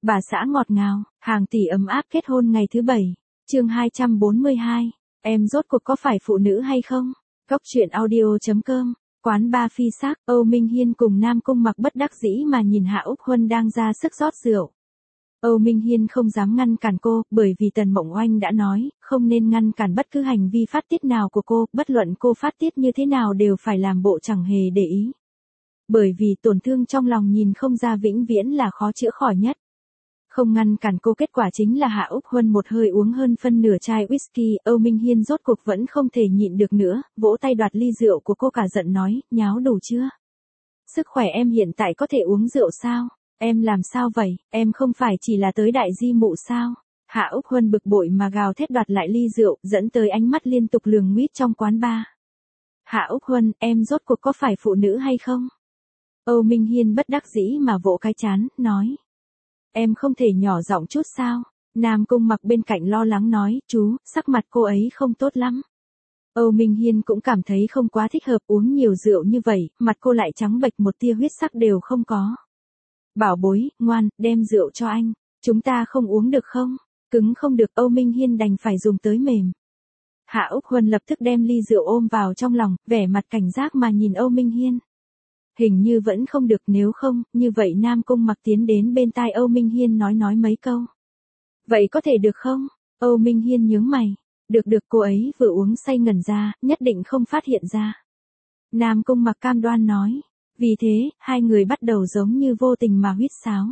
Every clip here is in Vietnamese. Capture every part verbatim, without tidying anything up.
Bà xã ngọt ngào, hàng tỷ ấm áp kết hôn ngày thứ bảy. Chương hai trăm bốn mươi hai. Em rốt cuộc có phải phụ nữ hay không? Góc truyện audio chấm com. Quán bar phi sắc, Âu Minh Hiên cùng Nam Cung Mặc bất đắc dĩ mà nhìn Hạ Úc Huân đang ra sức rót rượu. Âu Minh Hiên không dám ngăn cản cô, bởi vì Tần Mộng Oanh đã nói, không nên ngăn cản bất cứ hành vi phát tiết nào của cô, bất luận cô phát tiết như thế nào đều phải làm bộ chẳng hề để ý. Bởi vì tổn thương trong lòng nhìn không ra vĩnh viễn là khó chữa khỏi nhất. Không ngăn cản cô, kết quả chính là Hạ Úc Huân một hơi uống hơn phân nửa chai whisky. Âu Minh Hiên rốt cuộc vẫn không thể nhịn được nữa, vỗ tay đoạt ly rượu của cô, cả giận nói, nháo đủ chưa? Sức khỏe em hiện tại có thể uống rượu sao? Em làm sao vậy, em không phải chỉ là tới đại di mụ sao? Hạ Úc Huân bực bội mà gào thét đoạt lại ly rượu, dẫn tới ánh mắt liên tục lườm nguýt trong quán bar. Hạ Úc Huân, em rốt cuộc có phải phụ nữ hay không? Âu Minh Hiên bất đắc dĩ mà vỗ cái trán, nói. Em không thể nhỏ giọng chút sao? Nam Cung Mặc bên cạnh lo lắng nói, chú, sắc mặt cô ấy không tốt lắm. Âu Minh Hiên cũng cảm thấy không quá thích hợp, uống nhiều rượu như vậy, mặt cô lại trắng bệch, một tia huyết sắc đều không có. Bảo bối, ngoan, đem rượu cho anh, chúng ta không uống được không? Cứng không được, Âu Minh Hiên đành phải dùng tới mềm. Hạ Úc Huân lập tức đem ly rượu ôm vào trong lòng, vẻ mặt cảnh giác mà nhìn Âu Minh Hiên. Hình như vẫn không được, nếu không, như vậy Nam Cung Mặc tiến đến bên tai Âu Minh Hiên nói nói mấy câu. Vậy có thể được không? Âu Minh Hiên nhướng mày. Được được, cô ấy vừa uống say ngẩn ra, nhất định không phát hiện ra. Nam Cung Mặc cam đoan nói. Vì thế, hai người bắt đầu giống như vô tình mà huýt sáo.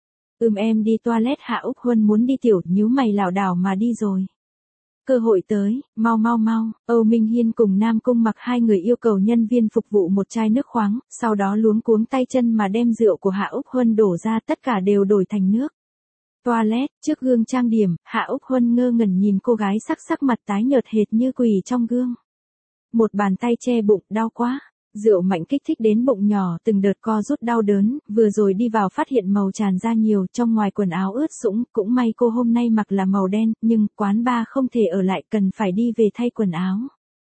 Ừm em đi toilet. Hạ Úc Huân muốn đi tiểu, nhíu mày lảo đảo mà đi rồi. Cơ hội tới, mau mau mau. Âu Minh Hiên cùng Nam Cung Mặc hai người yêu cầu nhân viên phục vụ một chai nước khoáng, sau đó luống cuống tay chân mà đem rượu của Hạ Úc Huân đổ ra, tất cả đều đổi thành nước. Toilet, trước gương trang điểm, Hạ Úc Huân ngơ ngẩn nhìn cô gái sắc sắc mặt tái nhợt hệt như quỳ trong gương. Một bàn tay che bụng, đau quá. Rượu mạnh kích thích đến bụng nhỏ, từng đợt co rút đau đớn, vừa rồi đi vào phát hiện màu tràn ra nhiều, trong ngoài quần áo ướt sũng, cũng may cô hôm nay mặc là màu đen, nhưng quán bar không thể ở lại, cần phải đi về thay quần áo.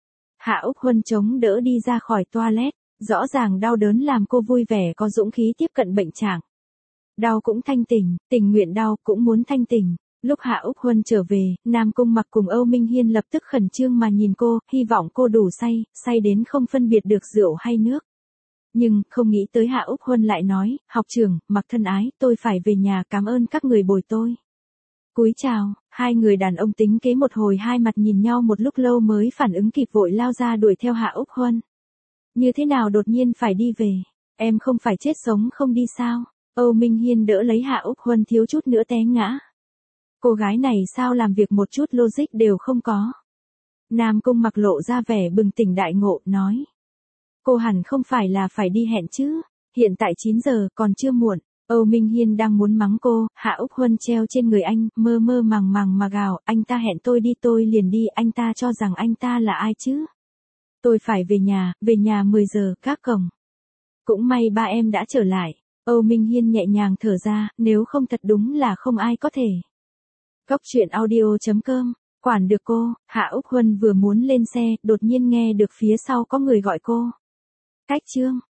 Hạ Úc Huân chống đỡ đi ra khỏi toilet, rõ ràng đau đớn làm cô vui vẻ có dũng khí tiếp cận bệnh trạng. Đau cũng thanh tỉnh, tình nguyện đau cũng muốn thanh tỉnh. Lúc Hạ Úc Huân trở về, Nam Cung Mặc cùng Âu Minh Hiên lập tức khẩn trương mà nhìn cô, hy vọng cô đủ say, say đến không phân biệt được rượu hay nước. Nhưng, không nghĩ tới Hạ Úc Huân lại nói, học trưởng, Mặc thân ái, tôi phải về nhà, cảm ơn các người bồi tôi. Cúi chào, hai người đàn ông tính kế một hồi, hai mặt nhìn nhau một lúc lâu mới phản ứng kịp, vội lao ra đuổi theo Hạ Úc Huân. Như thế nào đột nhiên phải đi về, em không phải chết sống không đi sao? Âu Minh Hiên đỡ lấy Hạ Úc Huân, thiếu chút nữa té ngã. Cô gái này sao làm việc một chút logic đều không có. Nam Cung Mặc lộ ra vẻ bừng tỉnh đại ngộ, nói. Cô hẳn không phải là phải đi hẹn chứ, hiện tại chín giờ, còn chưa muộn. Âu Minh Hiên đang muốn mắng cô, Hạ Úc Huân treo trên người anh, mơ mơ màng màng mà gào, anh ta hẹn tôi đi tôi liền đi, anh ta cho rằng anh ta là ai chứ? Tôi phải về nhà, về nhà mười giờ, các cổng. Cũng may ba em đã trở lại. Âu Minh Hiên nhẹ nhàng thở ra, nếu không thật đúng là không ai có thể. Góc truyện audio chấm com, quản được cô. Hạ Úc Huân vừa muốn lên xe, đột nhiên nghe được phía sau có người gọi cô. Cách Trương.